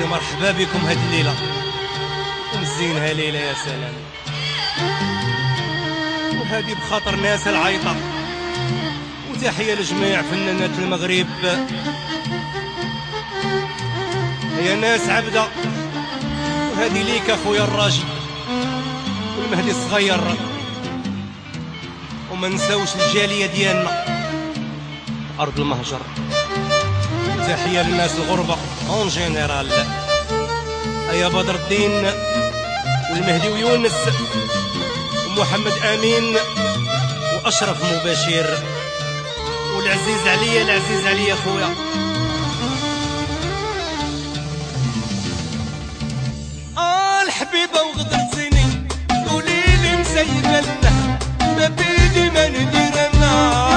مرحبا بكم هاد الليلة ومزينها ليلة يا سلام. وهادي بخاطر ناس العيطة، وتحية لجميع فنانات المغرب. هيا ناس عبدة، وهادي ليك اخويا الراجل والمهدي الصغير، وما نساوش الجالية ديالنا أرض المهجر. تحية للناس الغربة اون جينيرال، ايا بدر الدين والمهدي ويونس ومحمد امين واشرف مباشر والعزيز عليا، العزيز عليا خويا. الحبيبه وغدرتيني قوليلي مسيبه لنا ما بيدي ما ندير انا.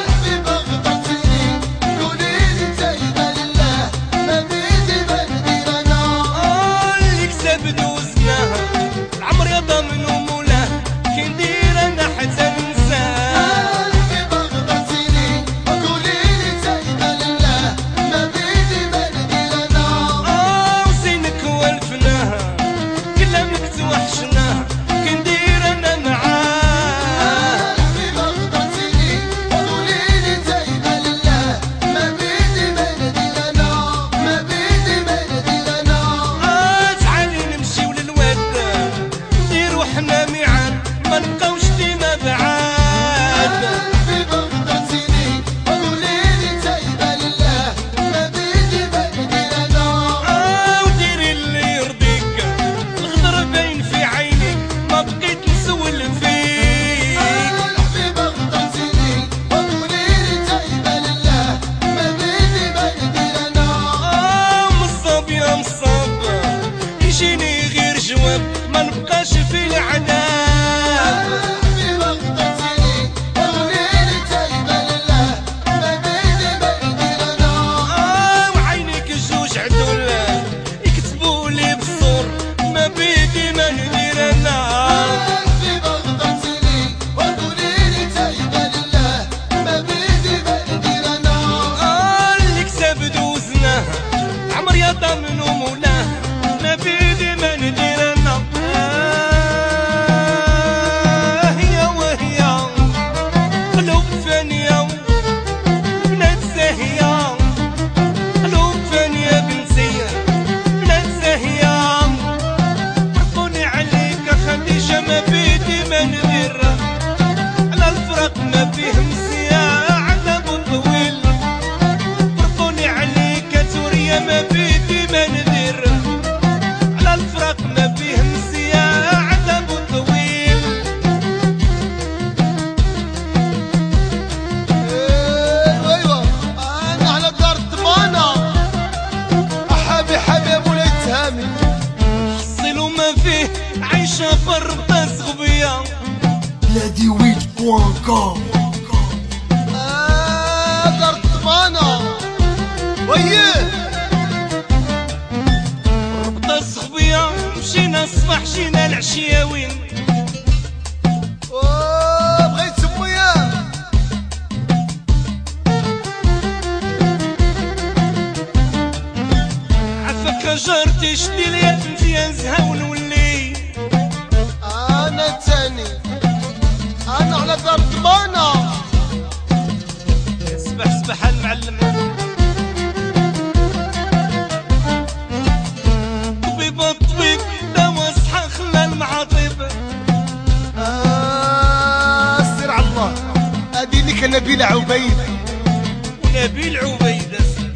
ما نبقاش في العذاب. غدرتيني قوليلي تايبة لله ما بيدي ما ندير انا. وعينيك الجوج عدول يكتبولي بالصور ما بيدي ما ندير انا. غدرتيني قوليلي تايبة لله ما بيدي ما ندير انا. اللي كسب دوزناه عمر يا ضامن ومولاه ما بيدي ما ندير انا. عايشة فرطة صغبية نادي ويت.com. دار الطبانة وياه ربطة صغبية. مشينا الصباح جينا العشية وين بغيت سمية عفاك جارتي شدي ليا بنتي يا زها ونولي. أنا الثاني أنا على دار الطبانة. سبح سبح المعلم. طبيب الطبيب دوا صحى خلى المعاطب. سير على الله. هادي اللي كان نبيل عبيد ونبيل عبيد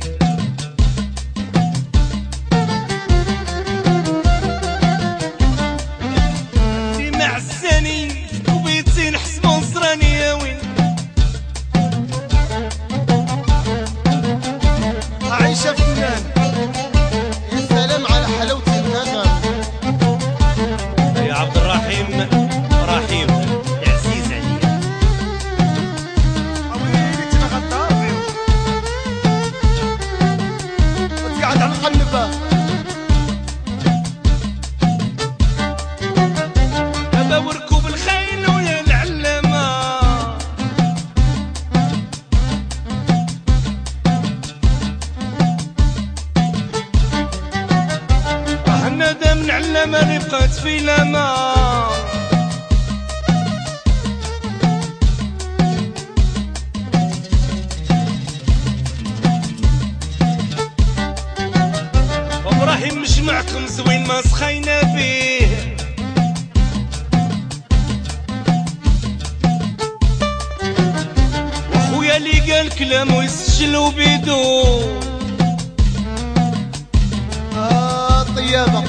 عايشة فنان. يا سلام على حلاوة النغم يا عبد الرحيم رحيم يا عزيز عليا. أويلي تنغطى فيهم وتقعد على القنبة. أبا وركوب الخيل ويا العلامة. في الامان. ابراهيم مجمعكم زوين ما سخينا فيه، واخويا اللي قال كلام ويسجلوا بيدو. طيابة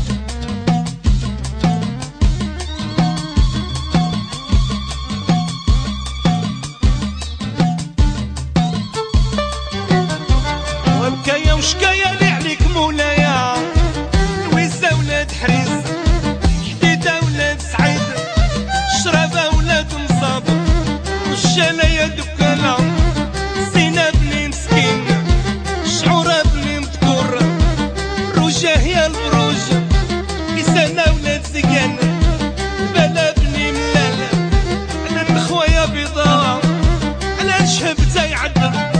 وبكايا وشكايا اللي عليك مولايا، الوزة ولاد حريز، حديدة ولاد سعيد، شرابة ولاد مصاب، والشالة يا دكالة، زينة بني مسكين، شعورة بني مذكور، روجاه يا البروج، كيسانة ولاد زيان، بلا بني ملال، على النخوة يا بيضاء، على الشهب تايعدل.